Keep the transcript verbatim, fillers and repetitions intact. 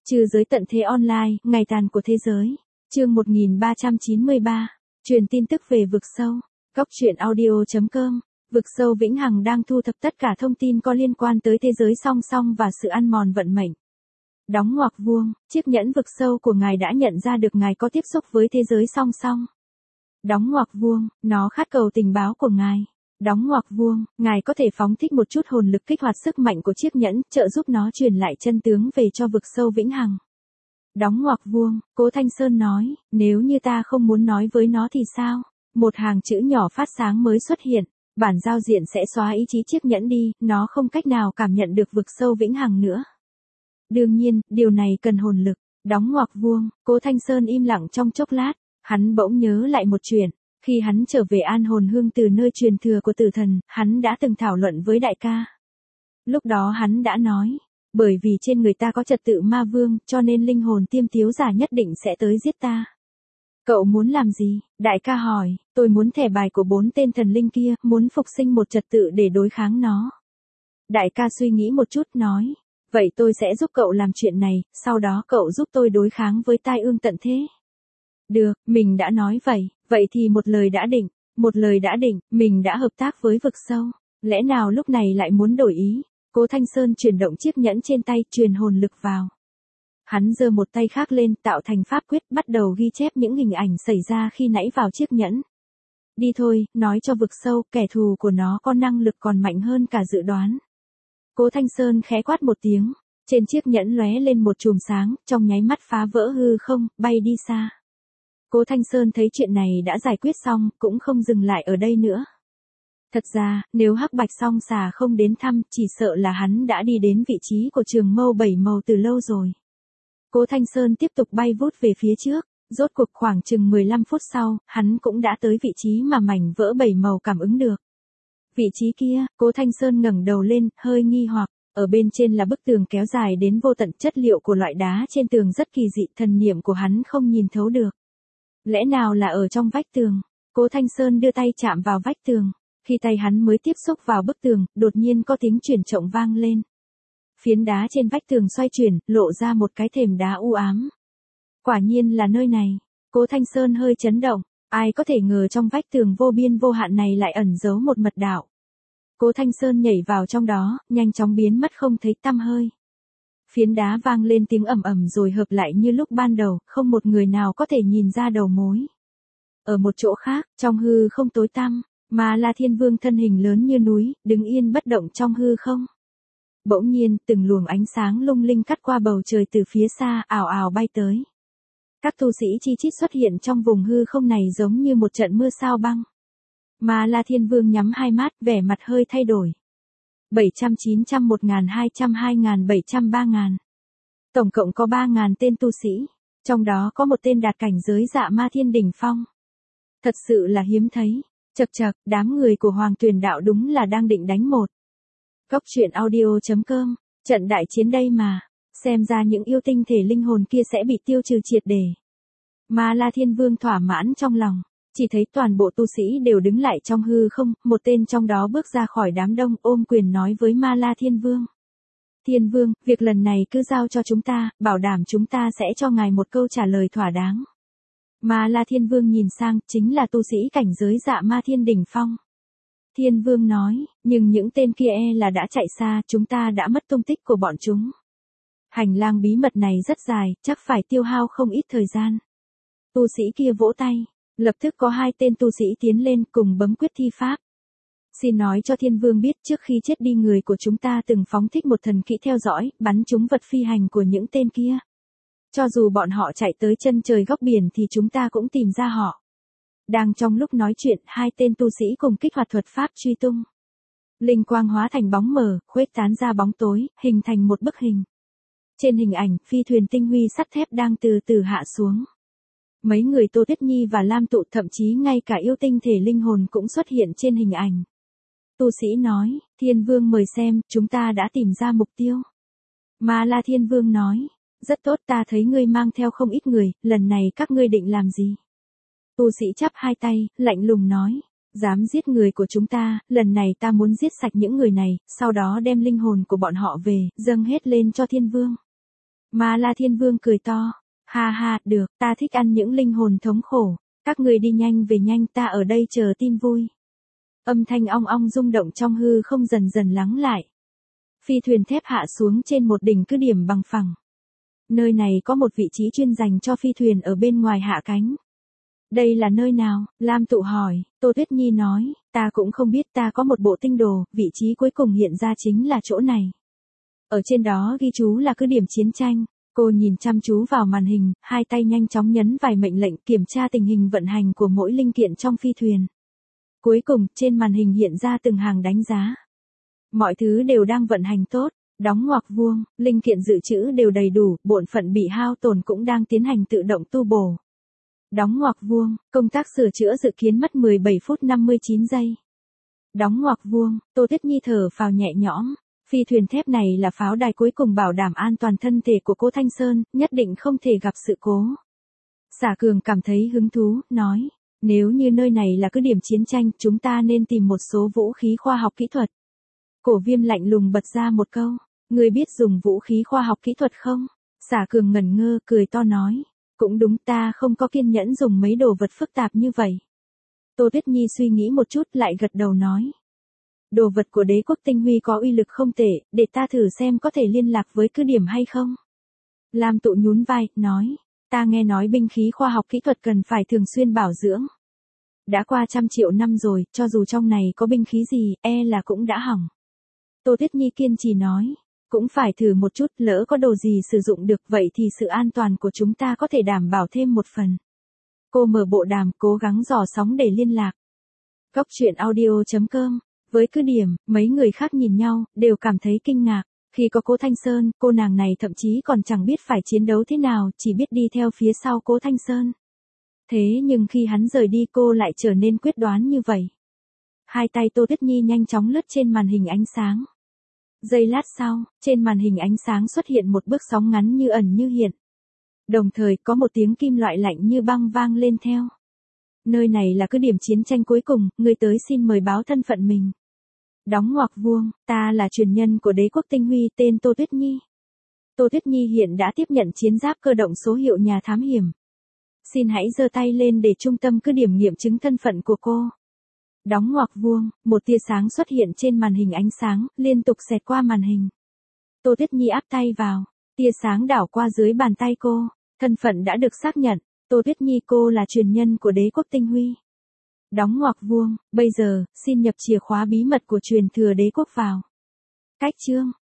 Trừ giới tận thế online, ngày tàn của thế giới. Chương một nghìn ba trăm chín mươi ba. Truyền tin tức về vực sâu. Góc truyện audio chấm com. Vực sâu vĩnh hằng đang thu thập tất cả thông tin có liên quan tới thế giới song song và sự ăn mòn vận mệnh. Đóng ngoặc vuông, chiếc nhẫn vực sâu của ngài đã nhận ra được ngài có tiếp xúc với thế giới song song. Đóng ngoặc vuông, nó khát cầu tình báo của ngài. Đóng ngoặc vuông, ngài có thể phóng thích một chút hồn lực kích hoạt sức mạnh của chiếc nhẫn, trợ giúp nó truyền lại chân tướng về cho vực sâu vĩnh hằng. Đóng ngoặc vuông, Cố Thanh Sơn nói, nếu như ta không muốn nói với nó thì sao? Một hàng chữ nhỏ phát sáng mới xuất hiện, bản giao diện sẽ xóa ý chí chiếc nhẫn đi, nó không cách nào cảm nhận được vực sâu vĩnh hằng nữa. Đương nhiên, điều này cần hồn lực. Đóng ngoặc vuông, Cố Thanh Sơn im lặng trong chốc lát, hắn bỗng nhớ lại một chuyện. Khi hắn trở về An Hồn Hương từ nơi truyền thừa của tử thần, hắn đã từng thảo luận với đại ca. Lúc đó hắn đã nói, bởi vì trên người ta có trật tự ma vương, cho nên linh hồn tiêm tiếu giả nhất định sẽ tới giết ta. Cậu muốn làm gì? Đại ca hỏi, tôi muốn thẻ bài của bốn tên thần linh kia, muốn phục sinh một trật tự để đối kháng nó. Đại ca suy nghĩ một chút nói, vậy tôi sẽ giúp cậu làm chuyện này, sau đó cậu giúp tôi đối kháng với tai ương tận thế. Được, mình đã nói vậy, vậy thì một lời đã định, một lời đã định, mình đã hợp tác với vực sâu, lẽ nào lúc này lại muốn đổi ý? Cố Thanh Sơn chuyển động chiếc nhẫn trên tay, truyền hồn lực vào. Hắn giơ một tay khác lên, tạo thành pháp quyết, bắt đầu ghi chép những hình ảnh xảy ra khi nãy vào chiếc nhẫn. Đi thôi, nói cho vực sâu, kẻ thù của nó có năng lực còn mạnh hơn cả dự đoán. Cố Thanh Sơn khẽ quát một tiếng, trên chiếc nhẫn lóe lên một chùm sáng, trong nháy mắt phá vỡ hư không, bay đi xa. Cố Thanh Sơn thấy chuyện này đã giải quyết xong, cũng không dừng lại ở đây nữa. Thật ra, nếu Hắc Bạch Song Xà không đến thăm, chỉ sợ là hắn đã đi đến vị trí của trường mâu bảy màu từ lâu rồi. Cố Thanh Sơn tiếp tục bay vút về phía trước, rốt cuộc khoảng chừng mười lăm phút sau, hắn cũng đã tới vị trí mà mảnh vỡ bảy màu cảm ứng được. Vị trí kia, Cố Thanh Sơn ngẩng đầu lên, hơi nghi hoặc, ở bên trên là bức tường kéo dài đến vô tận, chất liệu của loại đá trên tường rất kỳ dị, thần niệm của hắn không nhìn thấu được. Lẽ nào là ở trong vách tường? Cố Thanh Sơn đưa tay chạm vào vách tường. Khi tay hắn mới tiếp xúc vào bức tường, đột nhiên có tiếng chuyển trọng vang lên. Phiến đá trên vách tường xoay chuyển, lộ ra một cái thềm đá u ám. Quả nhiên là nơi này. Cố Thanh Sơn hơi chấn động. Ai có thể ngờ trong vách tường vô biên vô hạn này lại ẩn giấu một mật đạo. Cố Thanh Sơn nhảy vào trong đó, nhanh chóng biến mất không thấy tăm hơi. Phiến đá vang lên tiếng ầm ầm rồi hợp lại như lúc ban đầu, không một người nào có thể nhìn ra đầu mối. Ở một chỗ khác, trong hư không tối tăm, Ma La Thiên Vương thân hình lớn như núi, đứng yên bất động trong hư không. Bỗng nhiên, từng luồng ánh sáng lung linh cắt qua bầu trời từ phía xa, ảo ảo bay tới. Các tu sĩ chi chít xuất hiện trong vùng hư không này giống như một trận mưa sao băng. Ma La Thiên Vương nhắm hai mắt, vẻ mặt hơi thay đổi. bảy trăm, chín trăm, một nghìn, hai trăm, hai nghìn, bảy trăm, ba nghìn. Tổng cộng có ba nghìn tên tu sĩ, trong đó có một tên đạt cảnh giới dạ ma thiên đỉnh phong. Thật sự là hiếm thấy. Chậc chậc, đám người của Hoàng Tuyền Đạo đúng là đang định đánh một. Góc truyện audio chấm com, trận đại chiến đây mà, xem ra những yêu tinh thể linh hồn kia sẽ bị tiêu trừ triệt để. Ma La Thiên Vương thỏa mãn trong lòng, chỉ thấy toàn bộ tu sĩ đều đứng lại trong hư không, một tên trong đó bước ra khỏi đám đông, ôm quyền nói với Ma La Thiên Vương. Thiên Vương, việc lần này cứ giao cho chúng ta, bảo đảm chúng ta sẽ cho ngài một câu trả lời thỏa đáng. Ma La Thiên Vương nhìn sang, chính là tu sĩ cảnh giới dạ ma thiên đỉnh phong. Thiên Vương nói, nhưng những tên kia e là đã chạy xa, chúng ta đã mất tung tích của bọn chúng. Hành lang bí mật này rất dài, chắc phải tiêu hao không ít thời gian. Tu sĩ kia vỗ tay, lập tức có hai tên tu sĩ tiến lên cùng bấm quyết thi pháp. Xin nói cho Thiên Vương biết trước khi chết đi người của chúng ta từng phóng thích một thần kỹ theo dõi, bắn trúng vật phi hành của những tên kia. Cho dù bọn họ chạy tới chân trời góc biển thì chúng ta cũng tìm ra họ. Đang trong lúc nói chuyện, hai tên tu sĩ cùng kích hoạt thuật pháp truy tung. Linh quang hóa thành bóng mờ, khuếch tán ra bóng tối, hình thành một bức hình. Trên hình ảnh, phi thuyền tinh huy sắt thép đang từ từ hạ xuống. Mấy người Tô Tuyết Nhi và Lam Tụ, thậm chí ngay cả yêu tinh thể linh hồn cũng xuất hiện trên hình ảnh. Tu sĩ nói, Thiên Vương mời xem, chúng ta đã tìm ra mục tiêu. Ma La Thiên Vương nói, rất tốt, ta thấy ngươi mang theo không ít người, lần này các ngươi định làm gì? Tu sĩ chắp hai tay, lạnh lùng nói, dám giết người của chúng ta, lần này ta muốn giết sạch những người này, sau đó đem linh hồn của bọn họ về, dâng hết lên cho Thiên Vương. Ma La Thiên Vương cười to. Ha ha, được, ta thích ăn những linh hồn thống khổ. Các người đi nhanh về nhanh, ta ở đây chờ tin vui. Âm thanh ong ong rung động trong hư không dần dần lắng lại. Phi thuyền thép hạ xuống trên một đỉnh cứ điểm bằng phẳng. Nơi này có một vị trí chuyên dành cho phi thuyền ở bên ngoài hạ cánh. Đây là nơi nào? Lam Tụ hỏi. Tô Tuyết Nhi nói, ta cũng không biết, ta có một bộ tinh đồ, vị trí cuối cùng hiện ra chính là chỗ này. Ở trên đó ghi chú là cứ điểm chiến tranh. Cô nhìn chăm chú vào màn hình, hai tay nhanh chóng nhấn vài mệnh lệnh kiểm tra tình hình vận hành của mỗi linh kiện trong phi thuyền. Cuối cùng, trên màn hình hiện ra từng hàng đánh giá. Mọi thứ đều đang vận hành tốt, đóng ngoặc vuông, linh kiện dự trữ đều đầy đủ, bổn phận bị hao tổn cũng đang tiến hành tự động tu bổ. Đóng ngoặc vuông, công tác sửa chữa dự kiến mất mười bảy phút năm mươi chín giây. Đóng ngoặc vuông, Tô Tuyết Nhi thở phào nhẹ nhõm. Phi thuyền thép này là pháo đài cuối cùng bảo đảm an toàn thân thể của cô Thanh Sơn, nhất định không thể gặp sự cố. Xả Cường cảm thấy hứng thú, nói, nếu như nơi này là cứ điểm chiến tranh, chúng ta nên tìm một số vũ khí khoa học kỹ thuật. Cổ Viêm lạnh lùng bật ra một câu, ngươi biết dùng vũ khí khoa học kỹ thuật không? Xả Cường ngẩn ngơ, cười to nói, cũng đúng, ta không có kiên nhẫn dùng mấy đồ vật phức tạp như vậy. Tô Tuyết Nhi suy nghĩ một chút lại gật đầu nói. Đồ vật của đế quốc tinh huy có uy lực không tệ, để ta thử xem có thể liên lạc với cứ điểm hay không. Lam Tụ nhún vai, nói, ta nghe nói binh khí khoa học kỹ thuật cần phải thường xuyên bảo dưỡng. Đã qua trăm triệu năm rồi, cho dù trong này có binh khí gì, e là cũng đã hỏng. Tô Tuyết Nhi kiên trì nói, cũng phải thử một chút, lỡ có đồ gì sử dụng được vậy thì sự an toàn của chúng ta có thể đảm bảo thêm một phần. Cô mở bộ đàm, cố gắng dò sóng để liên lạc. Góc truyện audio chấm com. Với cứ điểm, mấy người khác nhìn nhau, đều cảm thấy kinh ngạc. Khi có Cố Thanh Sơn, cô nàng này thậm chí còn chẳng biết phải chiến đấu thế nào, chỉ biết đi theo phía sau Cố Thanh Sơn. Thế nhưng khi hắn rời đi cô lại trở nên quyết đoán như vậy. Hai tay Tô Tuyết Nhi nhanh chóng lướt trên màn hình ánh sáng. Giây lát sau, trên màn hình ánh sáng xuất hiện một bước sóng ngắn như ẩn như hiện. Đồng thời có một tiếng kim loại lạnh như băng vang lên theo. Nơi này là cứ điểm chiến tranh cuối cùng, người tới xin mời báo thân phận mình. Đóng ngoặc vuông, ta là truyền nhân của đế quốc tinh huy tên Tô Tuyết Nhi. Tô Tuyết Nhi hiện đã tiếp nhận chiến giáp cơ động số hiệu nhà thám hiểm. Xin hãy giơ tay lên để trung tâm cứ điểm nghiệm chứng thân phận của cô. Đóng ngoặc vuông, một tia sáng xuất hiện trên màn hình ánh sáng, liên tục xẹt qua màn hình. Tô Tuyết Nhi áp tay vào, tia sáng đảo qua dưới bàn tay cô, thân phận đã được xác nhận. Tô Tuyết Nhi cô là truyền nhân của đế quốc tinh huy. Đóng ngoặc vuông, bây giờ, xin nhập chìa khóa bí mật của truyền thừa đế quốc vào. Cách chương.